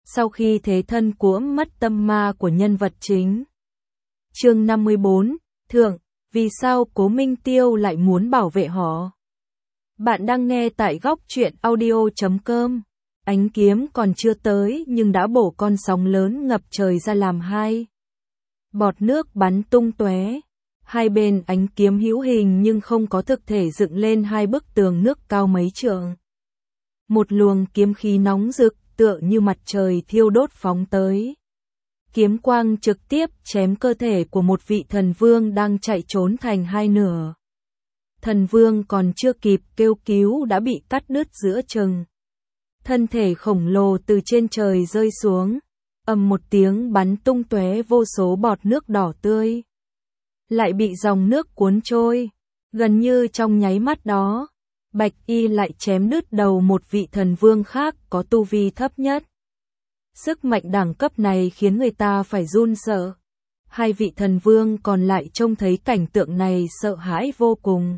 sau khi thế thân cuỗm mất tâm ma của nhân vật chính. Chương 54, Thượng, vì sao Cố Minh Tiêu lại muốn bảo vệ họ? Bạn đang nghe tại góc truyện audio.com. Ánh kiếm còn chưa tới nhưng đã bổ con sóng lớn ngập trời ra làm hai. Bọt nước bắn tung tóe. Hai bên ánh kiếm hữu hình nhưng không có thực thể dựng lên hai bức tường nước cao mấy trượng. Một luồng kiếm khí nóng rực tựa như mặt trời thiêu đốt phóng tới. Kiếm quang trực tiếp chém cơ thể của một vị thần vương đang chạy trốn thành hai nửa. Thần vương còn chưa kịp kêu cứu đã bị cắt đứt giữa chừng. Thân thể khổng lồ từ trên trời rơi xuống, ầm một tiếng bắn tung tóe vô số bọt nước đỏ tươi. Lại bị dòng nước cuốn trôi, gần như trong nháy mắt đó, Bạch Y lại chém đứt đầu một vị thần vương khác có tu vi thấp nhất. Sức mạnh đẳng cấp này khiến người ta phải run sợ. Hai vị thần vương còn lại trông thấy cảnh tượng này sợ hãi vô cùng.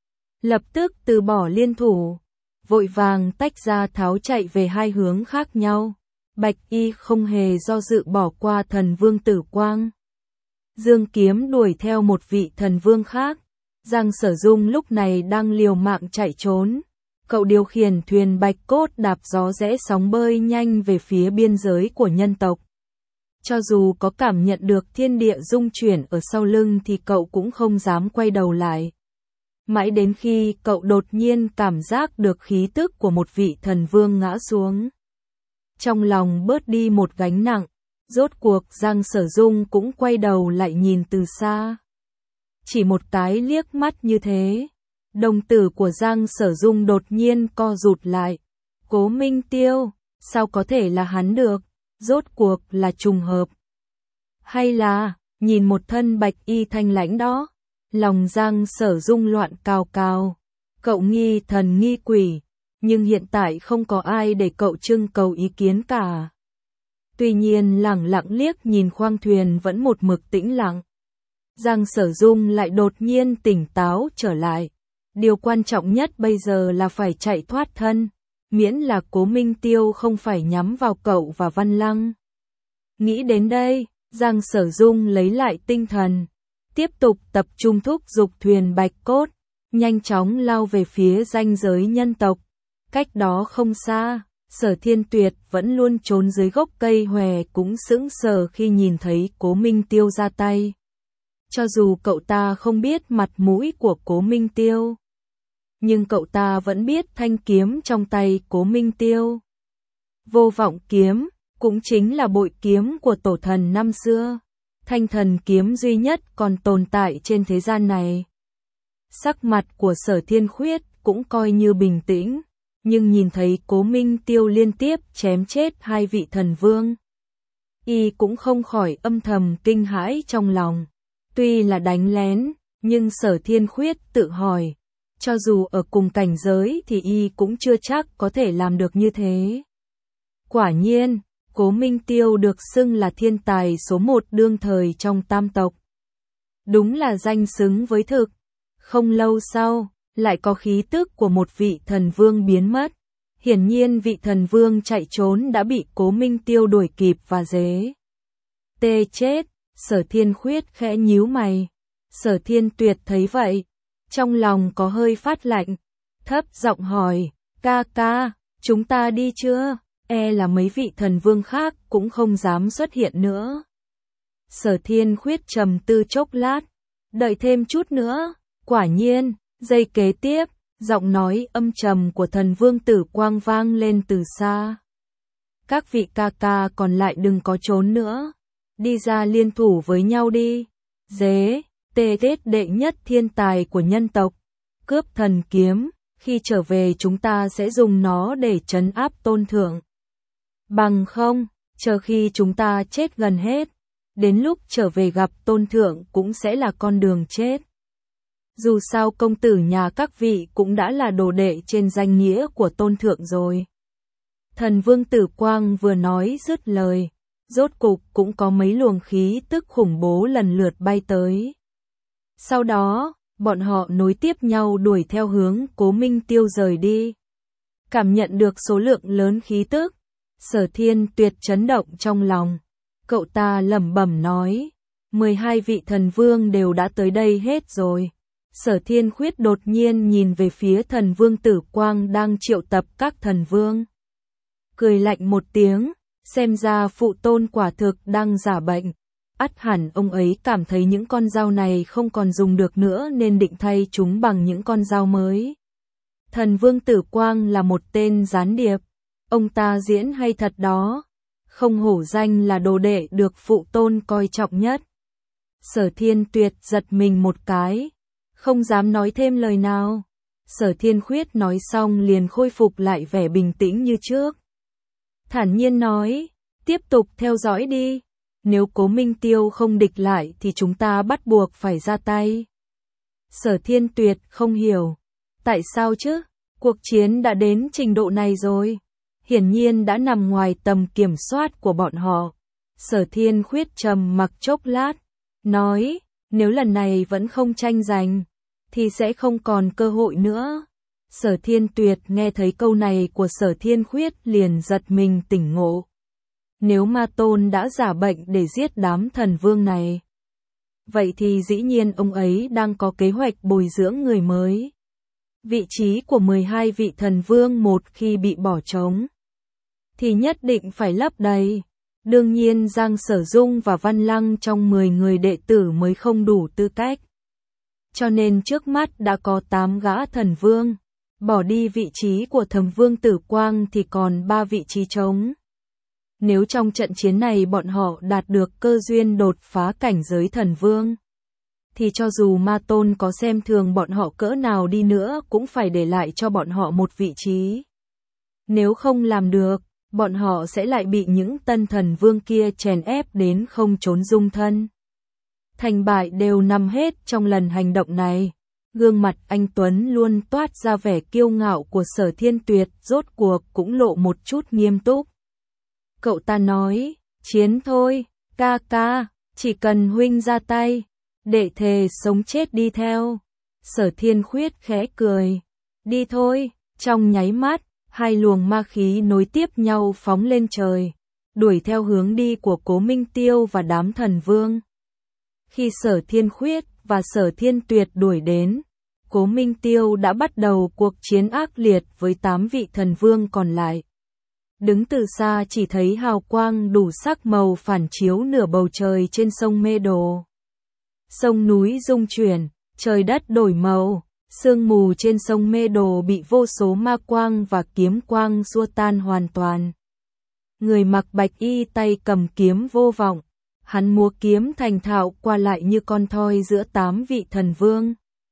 Lập tức từ bỏ liên thủ, vội vàng tách ra tháo chạy về hai hướng khác nhau. Bạch Y không hề do dự bỏ qua thần vương Tử Quang. Dương kiếm đuổi theo một vị thần vương khác. Giang Sở Dung lúc này đang liều mạng chạy trốn. Cậu điều khiển thuyền bạch cốt đạp gió rẽ sóng bơi nhanh về phía biên giới của nhân tộc. Cho dù có cảm nhận được thiên địa rung chuyển ở sau lưng thì cậu cũng không dám quay đầu lại. Mãi đến khi cậu đột nhiên cảm giác được khí tức của một vị thần vương ngã xuống. Trong lòng bớt đi một gánh nặng, rốt cuộc Giang Sở Dung cũng quay đầu lại nhìn từ xa. Chỉ một cái liếc mắt như thế, đồng tử của Giang Sở Dung đột nhiên co rụt lại. Cố Minh Tiêu, sao có thể là hắn được? Rốt cuộc là trùng hợp. Hay là, nhìn một thân bạch y thanh lãnh đó, lòng Giang Sở Dung loạn cào cào. Cậu nghi thần nghi quỷ, nhưng hiện tại không có ai để cậu trưng cầu ý kiến cả. Tuy nhiên lẳng lặng liếc nhìn khoang thuyền vẫn một mực tĩnh lặng. Giang Sở Dung lại đột nhiên tỉnh táo trở lại. Điều quan trọng nhất bây giờ là phải chạy thoát thân, miễn là Cố Minh Tiêu không phải nhắm vào cậu và Văn Lăng. Nghĩ đến đây, Giang Sở Dung lấy lại tinh thần, tiếp tục tập trung thúc giục thuyền bạch cốt, nhanh chóng lao về phía ranh giới nhân tộc. Cách đó không xa, Sở Thiên Tuyệt vẫn luôn trốn dưới gốc cây hòe cũng sững sờ khi nhìn thấy Cố Minh Tiêu ra tay. Cho dù cậu ta không biết mặt mũi của Cố Minh Tiêu, nhưng cậu ta vẫn biết thanh kiếm trong tay Cố Minh Tiêu. Vô vọng kiếm, cũng chính là bội kiếm của tổ thần năm xưa, thanh thần kiếm duy nhất còn tồn tại trên thế gian này. Sắc mặt của Sở Thiên Khuyết cũng coi như bình tĩnh, nhưng nhìn thấy Cố Minh Tiêu liên tiếp chém chết hai vị thần vương, y cũng không khỏi âm thầm kinh hãi trong lòng. Tuy là đánh lén, nhưng Sở Thiên Khuyết tự hỏi, cho dù ở cùng cảnh giới thì y cũng chưa chắc có thể làm được như thế. Quả nhiên, Cố Minh Tiêu được xưng là thiên tài số một đương thời trong tam tộc. Đúng là danh xứng với thực. Không lâu sau, lại có khí tức của một vị thần vương biến mất. Hiển nhiên vị thần vương chạy trốn đã bị Cố Minh Tiêu đuổi kịp và dế. Tê chết, Sở Thiên Khuyết khẽ nhíu mày. Sở Thiên Tuyệt thấy vậy, trong lòng có hơi phát lạnh, thấp giọng hỏi, ca ca, chúng ta đi chưa? E là mấy vị thần vương khác cũng không dám xuất hiện nữa. Sở Thiên Khuyết trầm tư chốc lát, đợi thêm chút nữa. Quả nhiên, giây kế tiếp, giọng nói âm trầm của thần vương Tử Quang vang lên từ xa. Các vị ca ca còn lại đừng có trốn nữa, đi ra liên thủ với nhau đi. Dế, tê tết đệ nhất thiên tài của nhân tộc, cướp thần kiếm, khi trở về chúng ta sẽ dùng nó để trấn áp Tôn Thượng. Bằng không, chờ khi chúng ta chết gần hết, đến lúc trở về gặp Tôn Thượng cũng sẽ là con đường chết. Dù sao công tử nhà các vị cũng đã là đồ đệ trên danh nghĩa của Tôn Thượng rồi. Thần vương Tử Quang vừa nói dứt lời, rốt cục cũng có mấy luồng khí tức khủng bố lần lượt bay tới. Sau đó, bọn họ nối tiếp nhau đuổi theo hướng Cố Minh Tiêu rời đi. Cảm nhận được số lượng lớn khí tức, Sở Thiên Tuyệt chấn động trong lòng. Cậu ta lẩm bẩm nói, 12 vị thần vương đều đã tới đây hết rồi. Sở Thiên Khuyết đột nhiên nhìn về phía thần vương Tử Quang đang triệu tập các thần vương. Cười lạnh một tiếng, xem ra phụ tôn quả thực đang giả bệnh. Ắt hẳn ông ấy cảm thấy những con dao này không còn dùng được nữa nên định thay chúng bằng những con dao mới. Thần vương Tử Quang là một tên gián điệp. Ông ta diễn hay thật đó. Không hổ danh là đồ đệ được phụ tôn coi trọng nhất. Sở Thiên Tuyệt giật mình một cái, không dám nói thêm lời nào. Sở Thiên Khuyết nói xong liền khôi phục lại vẻ bình tĩnh như trước. Thản nhiên nói, tiếp tục theo dõi đi. Nếu Cố Minh Tiêu không địch lại thì chúng ta bắt buộc phải ra tay. Sở Thiên Tuyệt không hiểu. Tại sao chứ? Cuộc chiến đã đến trình độ này rồi. Hiển nhiên đã nằm ngoài tầm kiểm soát của bọn họ. Sở Thiên Khuyết trầm mặc chốc lát, nói, nếu lần này vẫn không tranh giành, thì sẽ không còn cơ hội nữa. Sở Thiên Tuyệt nghe thấy câu này của Sở Thiên Khuyết liền giật mình tỉnh ngộ. Nếu Ma Tôn đã giả bệnh để giết đám thần vương này, vậy thì dĩ nhiên ông ấy đang có kế hoạch bồi dưỡng người mới. Vị trí của 12 vị thần vương một khi bị bỏ trống, thì nhất định phải lấp đầy. Đương nhiên Giang Sở Dung và Văn Lăng trong 10 người đệ tử mới không đủ tư cách. Cho nên trước mắt đã có 8 gã thần vương. Bỏ đi vị trí của thần vương Tử Quang thì còn 3 vị trí trống. Nếu trong trận chiến này bọn họ đạt được cơ duyên đột phá cảnh giới thần vương, thì cho dù Ma Tôn có xem thường bọn họ cỡ nào đi nữa cũng phải để lại cho bọn họ một vị trí. Nếu không làm được, bọn họ sẽ lại bị những tân thần vương kia chèn ép đến không trốn dung thân. Thành bại đều nằm hết trong lần hành động này. Gương mặt anh Tuấn luôn toát ra vẻ kiêu ngạo của Sở Thiên Tuyệt rốt cuộc cũng lộ một chút nghiêm túc. Cậu ta nói, chiến thôi, ca ca, chỉ cần huynh ra tay, đệ thề sống chết đi theo. Sở Thiên Khuyết khẽ cười, đi thôi. Trong nháy mắt, hai luồng ma khí nối tiếp nhau phóng lên trời, đuổi theo hướng đi của Cố Minh Tiêu và đám thần vương. Khi Sở Thiên Khuyết và Sở Thiên Tuyệt đuổi đến, Cố Minh Tiêu đã bắt đầu cuộc chiến ác liệt với 8 vị thần vương còn lại. Đứng từ xa chỉ thấy hào quang đủ sắc màu phản chiếu nửa bầu trời trên sông Mê Đồ. Sông núi rung chuyển, trời đất đổi màu, sương mù trên sông Mê Đồ bị vô số ma quang và kiếm quang xua tan hoàn toàn. Người mặc bạch y tay cầm kiếm vô vọng, hắn múa kiếm thành thạo qua lại như con thoi giữa 8 vị thần vương.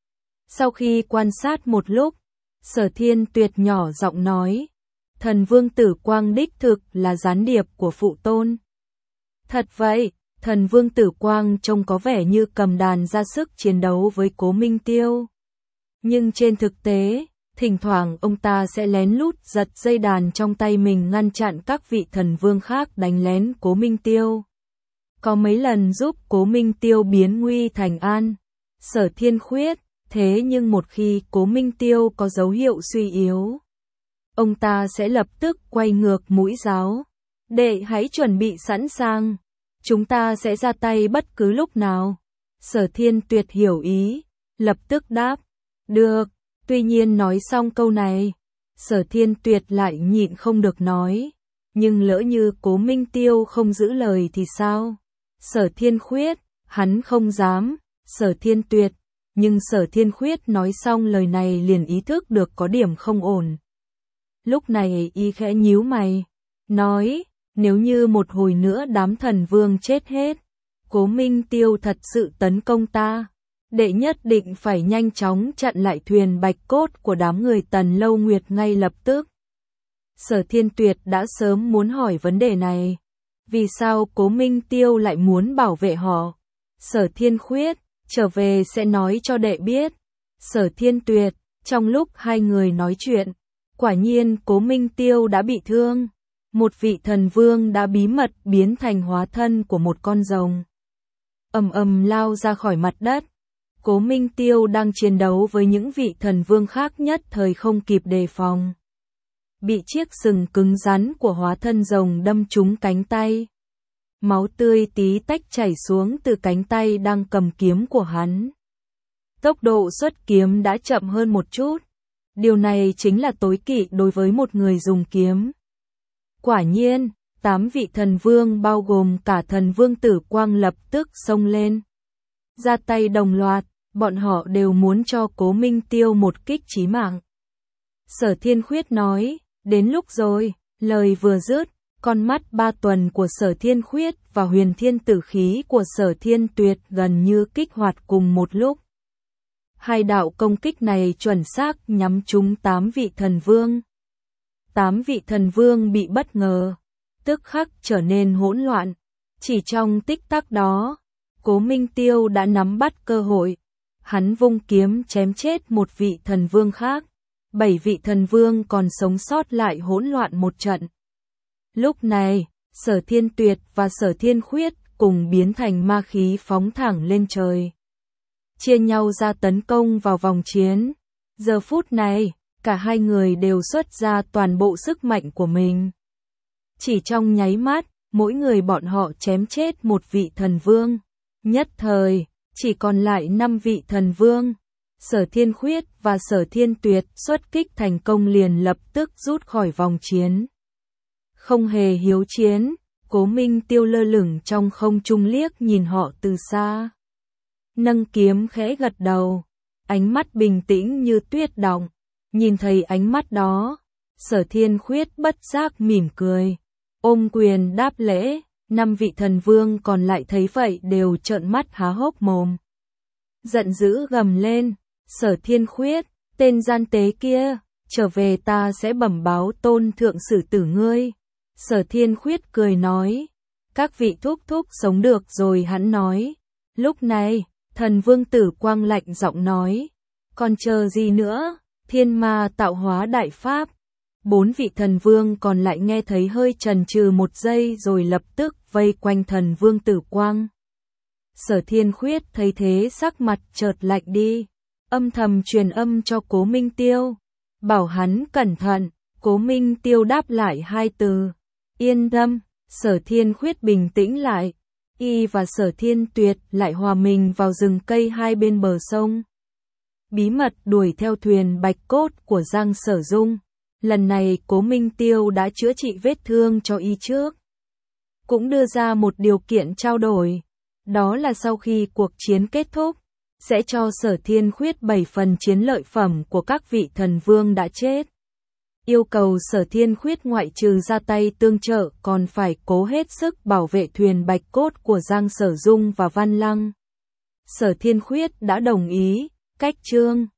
Sau khi quan sát một lúc, Sở Thiên Tuyệt nhỏ giọng nói, thần vương Tử Quang đích thực là gián điệp của phụ tôn. Thật vậy, thần vương Tử Quang trông có vẻ như cầm đàn ra sức chiến đấu với Cố Minh Tiêu. Nhưng trên thực tế, thỉnh thoảng ông ta sẽ lén lút giật dây đàn trong tay mình ngăn chặn các vị thần vương khác đánh lén Cố Minh Tiêu. Có mấy lần giúp Cố Minh Tiêu biến nguy thành an. Sở Thiên Khuyết, thế nhưng một khi Cố Minh Tiêu có dấu hiệu suy yếu, ông ta sẽ lập tức quay ngược mũi giáo. Đệ hãy chuẩn bị sẵn sàng, chúng ta sẽ ra tay bất cứ lúc nào. Sở Thiên Tuyệt hiểu ý, lập tức đáp, được. Tuy nhiên nói xong câu này, Sở Thiên Tuyệt lại nhịn không được nói, nhưng lỡ như Cố Minh Tiêu không giữ lời thì sao? Sở Thiên Khuyết, hắn không dám. Sở Thiên Tuyệt, nhưng Sở Thiên Khuyết nói xong lời này liền ý thức được có điểm không ổn. Lúc này y khẽ nhíu mày, nói, nếu như một hồi nữa đám thần vương chết hết, Cố Minh Tiêu thật sự tấn công ta, đệ nhất định phải nhanh chóng chặn lại thuyền bạch cốt của đám người Tần Lâu Nguyệt ngay lập tức. Sở Thiên Tuyệt đã sớm muốn hỏi vấn đề này. Vì sao Cố Minh Tiêu lại muốn bảo vệ họ? Sở Thiên Khuyết, trở về sẽ nói cho đệ biết. Sở Thiên Tuyệt, trong lúc hai người nói chuyện, quả nhiên Cố Minh Tiêu đã bị thương. Một vị thần vương đã bí mật biến thành hóa thân của một con rồng. Ầm ầm lao ra khỏi mặt đất. Cố Minh Tiêu đang chiến đấu với những vị thần vương khác nhất thời không kịp đề phòng. bị chiếc sừng cứng rắn của hóa thân rồng đâm trúng cánh tay. Máu tươi tí tách chảy xuống từ cánh tay đang cầm kiếm của hắn. Tốc độ xuất kiếm đã chậm hơn một chút. Điều này chính là tối kỵ đối với một người dùng kiếm. Quả nhiên, 8 vị thần vương bao gồm cả thần vương Tử Quang lập tức xông lên. Ra tay đồng loạt, bọn họ đều muốn cho Cố Minh Tiêu một kích chí mạng. Sở Thiên Khuyết nói, đến lúc rồi, lời vừa dứt, con mắt 3 tuần của Sở Thiên Khuyết và huyền thiên tử khí của Sở Thiên Tuyệt gần như kích hoạt cùng một lúc. Hai đạo công kích này chuẩn xác nhắm trúng 8 vị thần vương. 8 vị thần vương bị bất ngờ, tức khắc trở nên hỗn loạn. Chỉ trong tích tắc đó, Cố Minh Tiêu đã nắm bắt cơ hội. Hắn vung kiếm chém chết một vị thần vương khác. 7 vị thần vương còn sống sót lại hỗn loạn một trận. Lúc này, Sở Thiên Tuyệt và Sở Thiên Khuyết cùng biến thành ma khí phóng thẳng lên trời. Chia nhau ra tấn công vào vòng chiến. Giờ phút này, cả hai người đều xuất ra toàn bộ sức mạnh của mình. Chỉ trong nháy mắt, mỗi người bọn họ chém chết một vị thần vương. Nhất thời, chỉ còn lại 5 vị thần vương. Sở Thiên Khuyết và Sở Thiên Tuyệt xuất kích thành công liền lập tức rút khỏi vòng chiến. Không hề hiếu chiến, Cố Minh Tiêu lơ lửng trong không trung liếc nhìn họ từ xa. Nâng kiếm khẽ gật đầu, ánh mắt bình tĩnh như tuyết động. Nhìn thấy ánh mắt đó, Sở Thiên Khuyết bất giác mỉm cười, ôm quyền đáp lễ. 5 vị thần vương còn lại thấy vậy đều trợn mắt há hốc mồm. Giận dữ gầm lên, Sở Thiên Khuyết, tên gian tế kia, trở về ta sẽ bẩm báo tôn thượng xử tử ngươi. Sở Thiên Khuyết cười nói, các vị thúc thúc sống được rồi hắn nói. Lúc này, thần vương Tử Quang lạnh giọng nói, còn chờ gì nữa, thiên ma tạo hóa đại pháp. 4 vị thần vương còn lại nghe thấy hơi chần chừ một giây rồi lập tức vây quanh thần vương Tử Quang. Sở Thiên Khuyết thấy thế sắc mặt chợt lạnh đi, âm thầm truyền âm cho Cố Minh Tiêu, bảo hắn cẩn thận. Cố Minh Tiêu đáp lại 2 từ, yên tâm. Sở Thiên Khuyết bình tĩnh lại, y và Sở Thiên Tuyệt lại hòa mình vào rừng cây hai bên bờ sông. Bí mật đuổi theo thuyền bạch cốt của Giang Sở Dung. Lần này Cố Minh Tiêu đã chữa trị vết thương cho y trước. Cũng đưa ra một điều kiện trao đổi. Đó là sau khi cuộc chiến kết thúc, sẽ cho Sở Thiên Khuyết 7 phần chiến lợi phẩm của các vị thần vương đã chết. Yêu cầu Sở Thiên Khuyết ngoại trừ ra tay tương trợ còn phải cố hết sức bảo vệ thuyền bạch cốt của Giang Sở Dung và Văn Lăng. Sở Thiên Khuyết đã đồng ý, cách chương